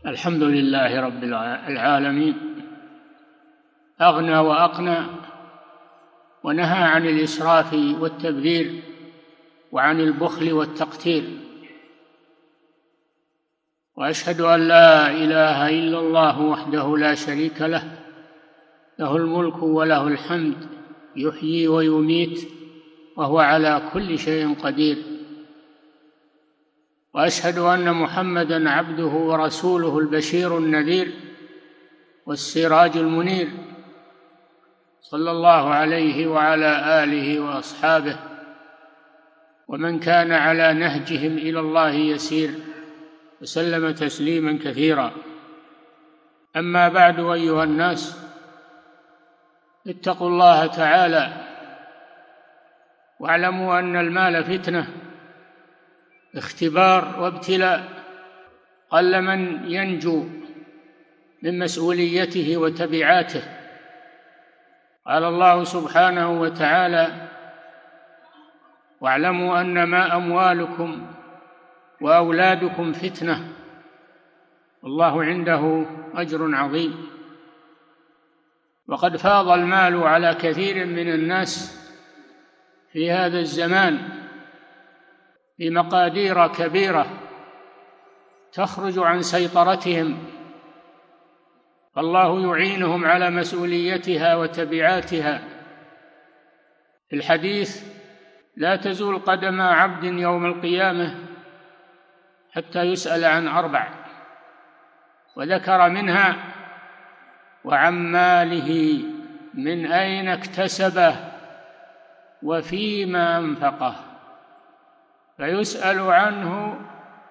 الحمد لله رب العالمين، أغنى وأقنى، ونهى عن الإسراف والتبذير وعن البخل والتقتير. وأشهد أن لا إله إلا الله وحده لا شريك له، له الملك وله الحمد، يحيي ويميت وهو على كل شيء قدير. وأشهد أن محمدًا عبده ورسوله، البشير النذير والسراج المنير، صلى الله عليه وعلى آله وأصحابه ومن كان على نهجهم إلى الله يسير، وسلم تسليما كثيرا. أما بعد، أيها الناس، اتقوا الله تعالى واعلموا أن المال فتنة، اختبار وابتلاء، قل من ينجو من مسؤوليته وتبعاته. قال الله سبحانه وتعالى: واعلموا أنما أموالكم وأولادكم فتنة والله عنده أجر عظيم. وقد فاض المال على كثير من الناس في هذا الزمان بمقادير كبيرة تخرج عن سيطرتهم، فالله يعينهم على مسؤوليتها وتبعاتها. في الحديث: لا تزول قدم عبد يوم القيامة حتى يسأل عن 4، وذكر منها: وعن ماله من أين اكتسبه وفيما أنفقه. فيسأل عنه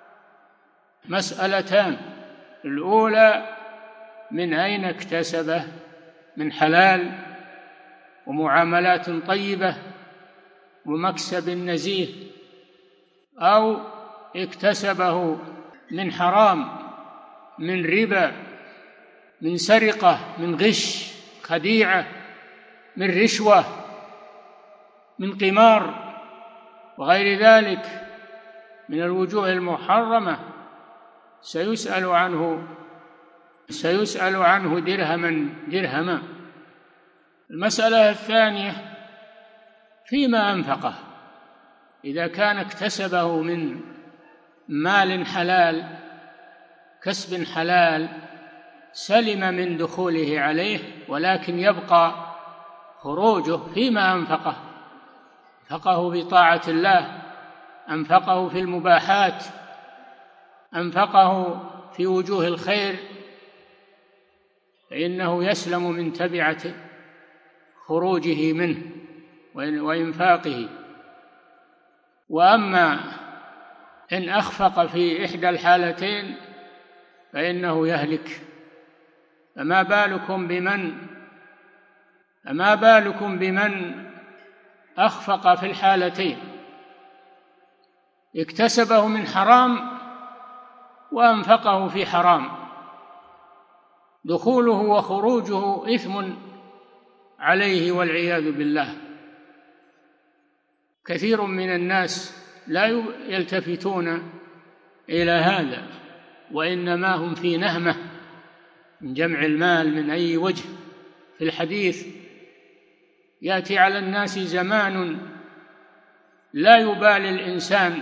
مسألتان: الأولى من أين اكتسبه، من حلال ومعاملات طيبة ومكسب نزيه، أو اكتسبه من حرام، من ربا، من سرقة، من غش، خديعة، من رشوة، من قمار وغير ذلك من الوجوه المحرمة. سيسأل عنه درهما درهما. المسألة الثانية: فيما أنفقه. إذا كان اكتسبه من مال حلال، كسب حلال، سلم من دخوله عليه، ولكن يبقى خروجه. فيما أنفقه: أنفقه بطاعة الله، أنفقه في المباحات، أنفقه في وجوه الخير، فإنه يسلم من تبعة خروجه منه وإنفاقه. وأما إن أخفق في إحدى الحالتين فإنه يهلك. فما بالكم بمن أخفق في الحالتين، اكتسبه من حرام وأنفقه في حرام، دخوله وخروجه إثم عليه والعياذ بالله. كثير من الناس لا يلتفتون إلى هذا، وإنما هم في نهمة من جمع المال من أي وجه. في الحديث: يأتي على الناس زمان لا يبالي الإنسان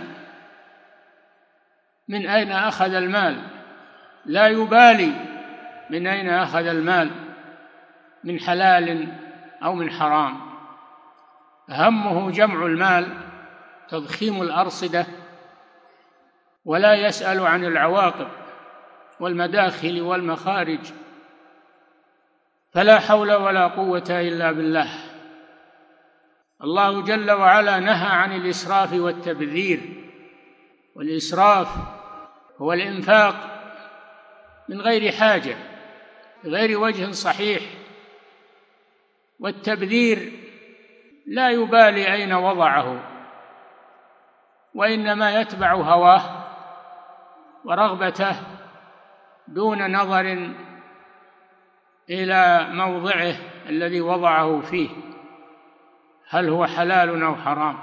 من أين أخذ المال، لا يبالي من أين أخذ المال، من حلال أو من حرام، همه جمع المال، تضخيم الأرصدة، ولا يسأل عن العواقب والمداخل والمخارج. فلا حول ولا قوة إلا بالله. الله جل وعلا نهى عن الإسراف والتبذير، والإسراف هو الإنفاق من غير حاجة، غير وجه صحيح، والتبذير لا يبالي أين وضعه، وإنما يتبع هواه ورغبته دون نظر إلى موضعه الذي وضعه فيه، هل هو حلال أو حرام.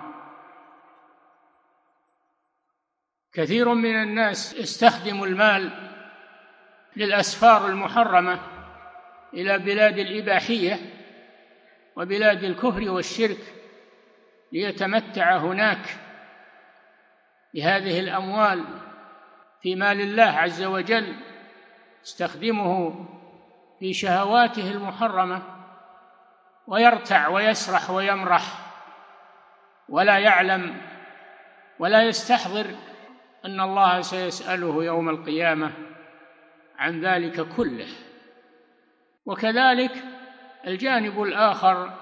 كثير من الناس يستخدم المال للأسفار المحرمة إلى بلاد الإباحية وبلاد الكفر والشرك ليتمتع هناك بهذه الأموال في مال الله عز وجل، يستخدمه في شهواته المحرمة ويرتع ويسرح ويمرح ولا يعلم ولا يستحضر أن الله سيسأله يوم القيامة عن ذلك كله. وكذلك الجانب الآخر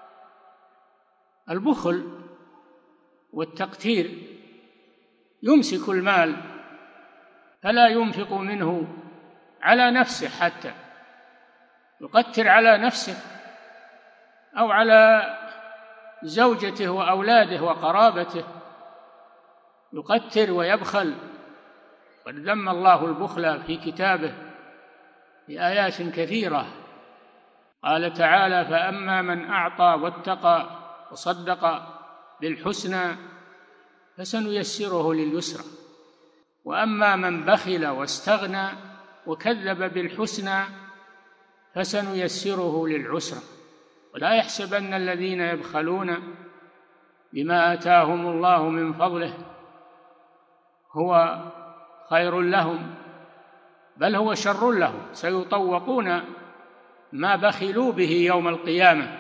البخل والتقتير، يمسك المال فلا ينفق منه على نفسه، حتى يقتر على نفسه أو على زوجته وأولاده وقرابته، يقتر ويبخل. قد ذم الله البخل في كتابه بآيات كثيرة، قال تعالى: فأما من أعطى واتقى وصدق بالحسنى فسنيسره لليسرى، وأما من بخل واستغنى وكذب بالحسنى فسنيسره للعسرى. ولا يحسبن الذين يبخلون بما آتاهم الله من فضله هو خير لهم، بل هو شر لهم، سيطوقون ما بخلوا به يوم القيامة،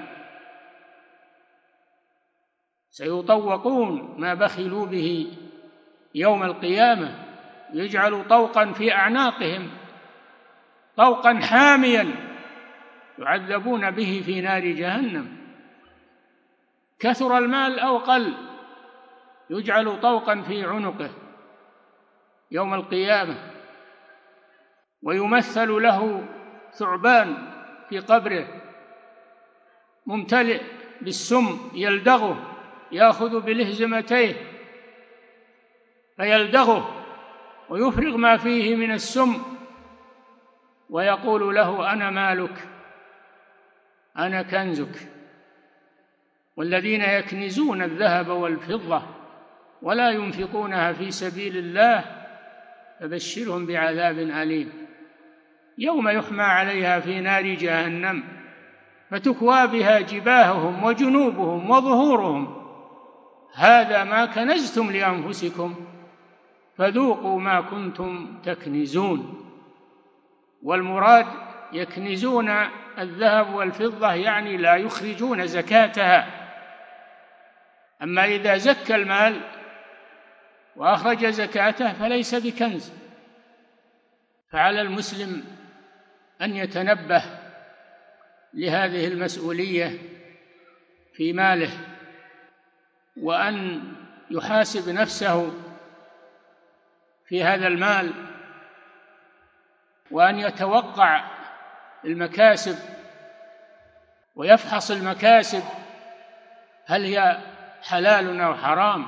سيطوقون ما بخلوا به يوم القيامة، يجعل طوقا في أعناقهم، طوقا حاميا يعذبون به في نار جهنم. كثر المال أو قل، يجعل طوقا في عنقه يوم القيامة، ويمثل له ثعبان في قبره ممتلئ بالسم يلدغه، يأخذ بلهزمتيه فيلدغه ويفرغ ما فيه من السم، ويقول له: أنا مالك، أنا كنزك. والذين يكنزون الذهب والفضة ولا ينفقونها في سبيل الله فبشرهم بعذاب أليم يوم يحمى عليها في نار جهنم فتكوى بها جباههم وجنوبهم وظهورهم، هذا ما كنزتم لأنفسكم فذوقوا ما كنتم تكنزون. والمراد يكنزون الذهب والفضة يعني لا يخرجون زكاتها. أما إذا زكى المال وأخرج زكاته فليس بكنز. فعلى المسلم أن يتنبه لهذه المسؤولية في ماله، وأن يحاسب نفسه في هذا المال، وأن يتوقع المكاسب ويفحص المكاسب هل هي حلال أو حرام،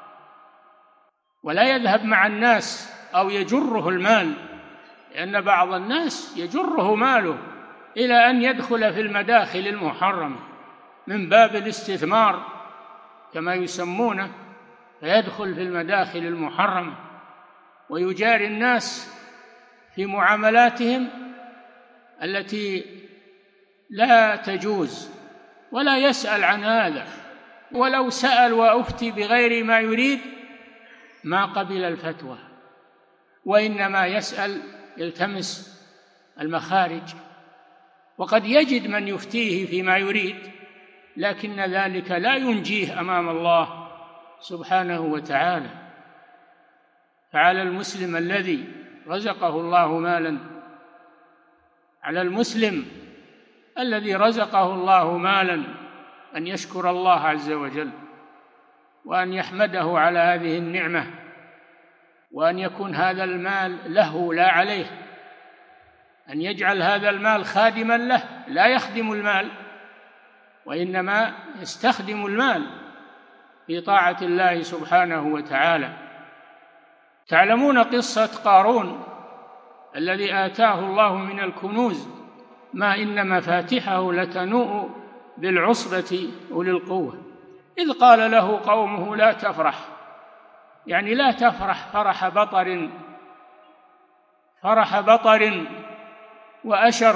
ولا يذهب مع الناس أو يجره المال، لأن بعض الناس يجره ماله إلى أن يدخل في المداخل المحرمة من باب الاستثمار كما يسمونه، فيدخل في المداخل المحرمة ويجاري الناس في معاملاتهم التي لا تجوز، ولا يسأل عن هذا، ولو سأل وأفتي بغير ما يريد ما قبل الفتوى، وإنما يسأل يلتمس المخارج، وقد يجد من يفتيه فيما يريد، لكن ذلك لا ينجيه أمام الله سبحانه وتعالى. فعلى المسلم الذي رزقه الله مالا، على المسلم الذي رزقه الله مالا أن يشكر الله عز وجل، وأن يحمده على هذه النعمة، وأن يكون هذا المال له لا عليه، أن يجعل هذا المال خادما له، لا يخدم المال وإنما يستخدم المال في طاعة الله سبحانه وتعالى. تعلمون قصة قارون الذي آتاه الله من الكنوز ما إن مفاتحه لتنوء بالعصبة أولي القوة، إذ قال له قومه لا تفرح، يعني لا تفرح فرح بطر فرح بطر وأشر،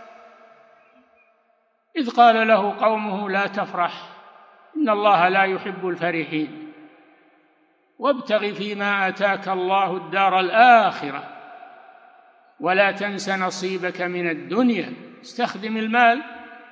إذ قال له قومه لا تفرح إن الله لا يحب الفرحين، وابتغ فيما آتاك الله الدار الآخرة ولا تنس نصيبك من الدنيا. استخدم المال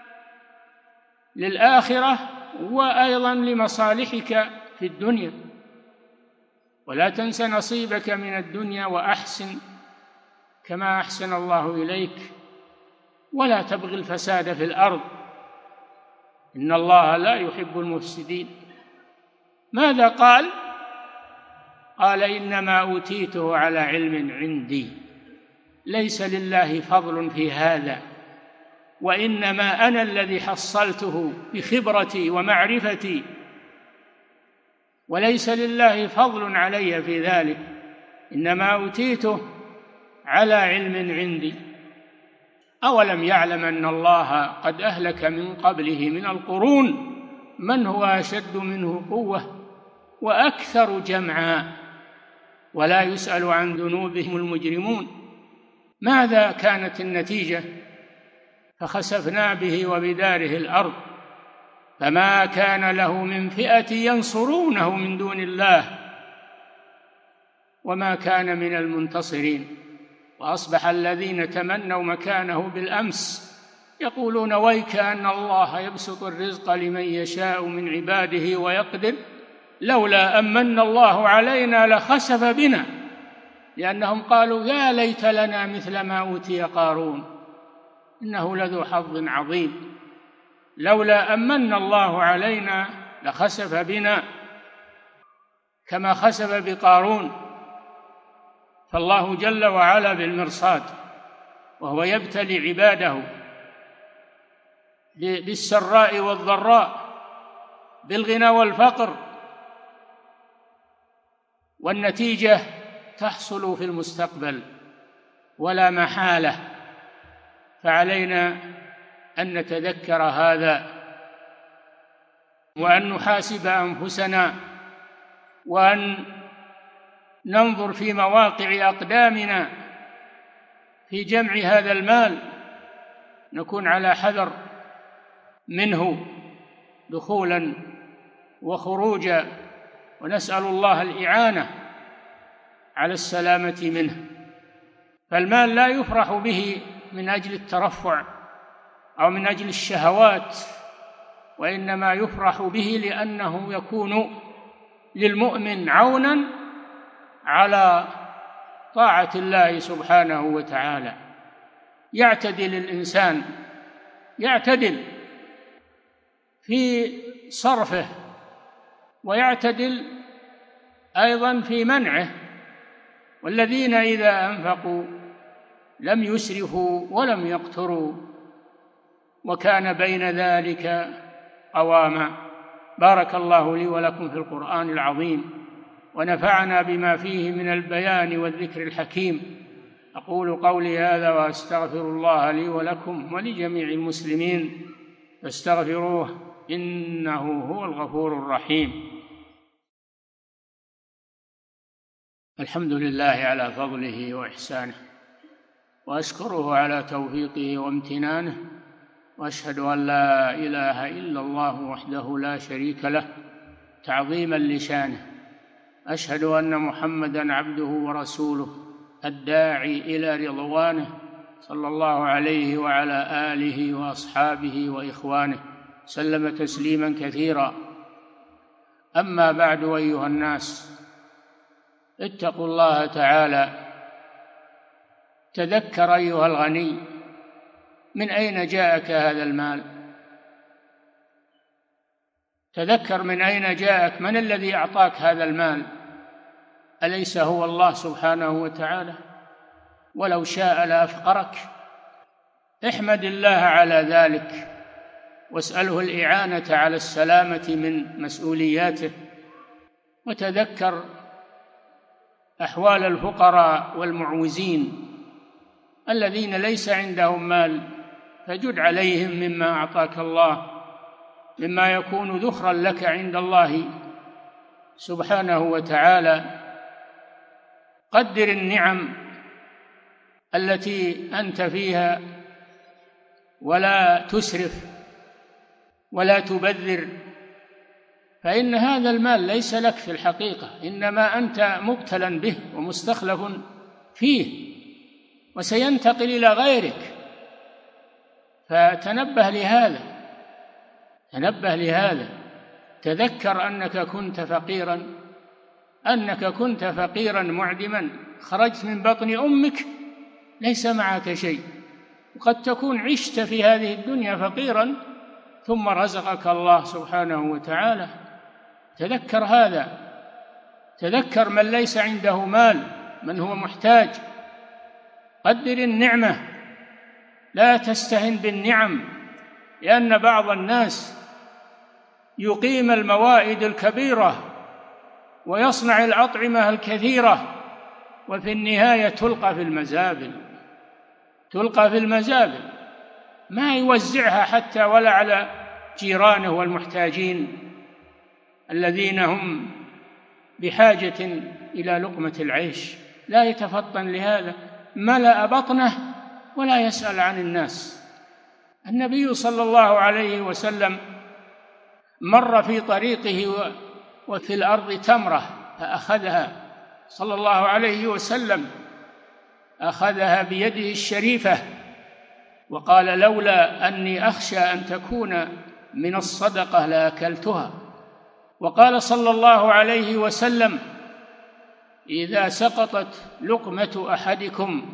للآخرة وأيضا لمصالحك في الدنيا، ولا تنس نصيبك من الدنيا وأحسن كما أحسن الله إليك، ولا تبغ الفساد في الأرض إن الله لا يحب المفسدين. ماذا قال؟ قال إنما أوتيته على علم عندي، ليس لله فضل في هذا، وإنما أنا الذي حصلته بخبرتي ومعرفتي، وليس لله فضل علي في ذلك، إنما أوتيته على علم عندي. أولم يعلم أن الله قد أهلك من قبله من القرون من هو أشد منه قوة وأكثر جمعا ولا يسأل عن ذنوبهم المجرمون. ماذا كانت النتيجة؟ فخسفنا به وبداره الأرض فما كان له من فئة ينصرونه من دون الله وما كان من المنتصرين. وأصبح الذين تمنوا مكانه بالأمس يقولون ويك أن الله يبسط الرزق لمن يشاء من عباده ويقدر لولا أمن الله علينا لخسف بنا، لأنهم قالوا يا ليت لنا مثل ما أوتي قارون إنه لذو حظ عظيم، لولا أمن الله علينا لخسف بنا كما خسف بقارون. فالله جل وعلا بالمرصاد، وهو يبتلي عباده بالسراء والضراء، بالغنى والفقر، والنتيجة تحصل في المستقبل ولا محالة. فعلينا أن نتذكر هذا وأن نحاسب أنفسنا وأن ننظر في مواقع أقدامنا في جمع هذا المال، نكون على حذر منه دخولا وخروجا، ونسأل الله الإعانة على السلامة منه. فالمال لا يفرح به من أجل الترفع أو من أجل الشهوات، وإنما يفرح به لأنه يكون للمؤمن عونا على طاعة الله سبحانه وتعالى. يعتدل الإنسان، يعتدل في صرفه ويعتدل أيضا في منعه. والذين إذا أنفقوا لم يسرفوا ولم يقتروا وكان بين ذلك قواما. بارك الله لي ولكم في القرآن العظيم ونفعنا بما فيه من البيان والذكر الحكيم. أقول قولي هذا وأستغفر الله لي ولكم ولجميع المسلمين فاستغفروه إنه هو الغفور الرحيم. الحمد لله على فضله وإحسانه، وأشكره على توفيقه وامتنانه، وأشهد أن لا إله إلا الله وحده لا شريك له تعظيما لشانه. أشهد أن محمدًا عبده ورسوله الداعي إلى رضوانه صلى الله عليه وعلى آله وأصحابه وإخوانه سلم تسليما كثيرا. أما بعد، أيها الناس، اتقوا الله تعالى. تذكر أيها الغني من أين جاءك هذا المال؟ تذكر من أين جاءك، من الذي أعطاك هذا المال؟ أليس هو الله سبحانه وتعالى؟ ولو شاء لأفقرك. احمد الله على ذلك واسأله الإعانة على السلامة من مسؤولياته، وتذكر أحوال الفقراء والمعوزين الذين ليس عندهم مال، فجد عليهم مما أعطاك الله، مما يكون ذخرا لك عند الله سبحانه وتعالى. قدر النعم التي أنت فيها، ولا تسرف ولا تبذر، فإن هذا المال ليس لك في الحقيقة، إنما أنت مبتلى به ومستخلف فيه، وسينتقل إلى غيرك. فتنبه لهذا، تنبه لهذا، تذكر أنك كنت فقيرا معدما، خرجت من بطن أمك ليس معك شيء، وقد تكون عشت في هذه الدنيا فقيرا ثم رزقك الله سبحانه وتعالى. تذكر هذا، تذكر من ليس عنده مال، من هو محتاج. قدر النعمة، لا تستهن بالنعم، لأن بعض الناس يقيم الموائد الكبيرة ويصنع الأطعمة الكثيرة، وفي النهاية تلقى في المزابل، ما يوزعها حتى ولا على جيرانه والمحتاجين الذين هم بحاجة إلى لقمة العيش. لا يتفطن لهذا، ملأ بطنه ولا يسأل عن الناس. النبي صلى الله عليه وسلم مر في طريقه وفي الأرض تمرة فأخذها صلى الله عليه وسلم، أخذها بيده الشريفة وقال: لولا أني أخشى أن تكون من الصدقة لأكلتها. وقال صلى الله عليه وسلم: إذا سقطت لقمة أحدكم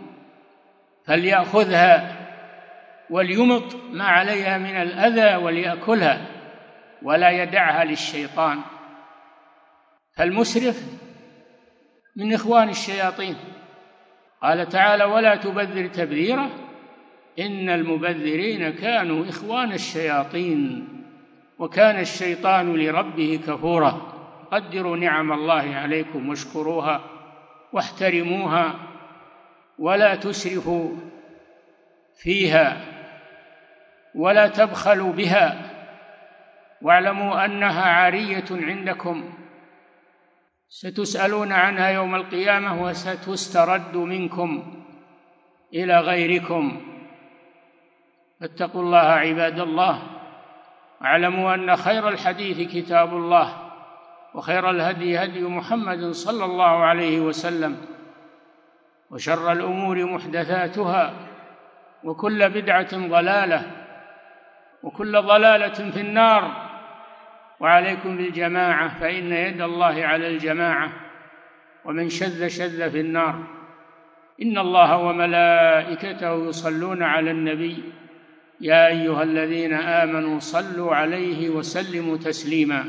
فليأخذها وليمط ما عليها من الأذى وليأكلها ولا يدعها للشيطان. فالمسرف من إخوان الشياطين. قال تعالى: ولا تبذر تبذيرا إن المبذرين كانوا إخوان الشياطين وكان الشيطان لربه كفورا. قدروا نعم الله عليكم واشكروها واحترموها ولا تسرفوا فيها ولا تبخلوا بها، واعلموا أنها عارية عندكم ستسألون عنها يوم القيامة وستسترد منكم إلى غيركم. فاتقوا الله عباد الله، واعلموا أن خير الحديث كتاب الله وخير الهدي هدي محمد صلى الله عليه وسلم، وشر الأمور محدثاتها وكل بدعة ضلالة وكل ضلالة في النار. وعليكم بالجماعة فإن يد الله على الجماعة، ومن شذ شذ في النار. إن الله وملائكته يصلون على النبي يا أيها الذين آمنوا صلوا عليه وسلموا تسليما.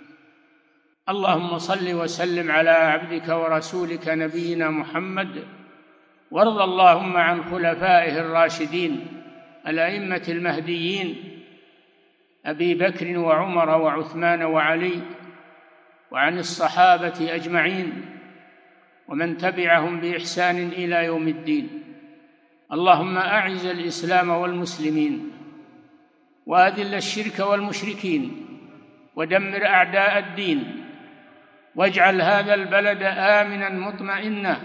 اللهم صل وسلم على عبدك ورسولك نبينا محمد، وارض اللهم عن خلفائه الراشدين الأئمة المهديين أبي بكر وعمر وعثمان وعلي، وعن الصحابة أجمعين ومن تبعهم بإحسان إلى يوم الدين. اللهم أعز الإسلام والمسلمين وأذل الشرك والمشركين ودمر أعداء الدين، واجعل هذا البلد آمنا مطمئنا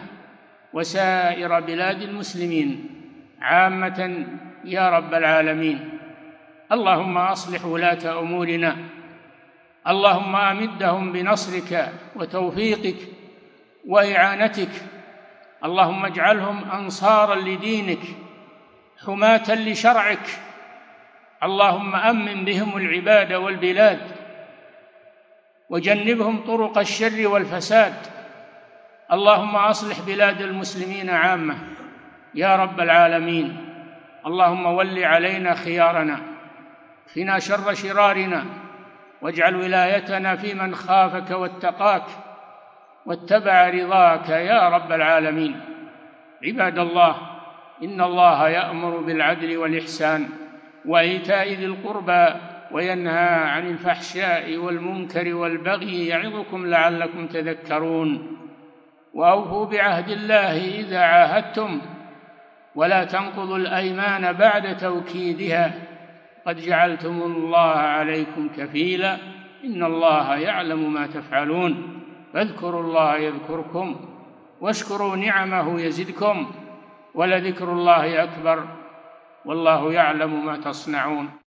وسائر بلاد المسلمين عامة يا رب العالمين. اللهم أصلح ولاة أمورنا، اللهم أمدهم بنصرك وتوفيقك وإعانتك، اللهم اجعلهم أنصارا لدينك حماة لشرعك، اللهم أمن بهم العباد والبلاد وجنبهم طرق الشر والفساد. اللهم أصلح بلاد المسلمين عامة يا رب العالمين. اللهم ول علينا خيارنا، فينا شر شرارنا، واجعل ولايتنا في من خافك واتقاك واتبع رضاك يا رب العالمين. عباد الله، إن الله يأمر بالعدل والإحسان وإيتاء ذي القربى وينهى عن الفحشاء والمنكر والبغي يعظكم لعلكم تذكرون. وأوفوا بعهد الله إذا عاهدتم ولا تنقضوا الأيمان بعد توكيدها، قد جعلتم الله عليكم كفيلا إن الله يعلم ما تفعلون. فاذكروا الله يذكركم واشكروا نعمه يزدكم ولذكر الله أكبر والله يعلم ما تصنعون.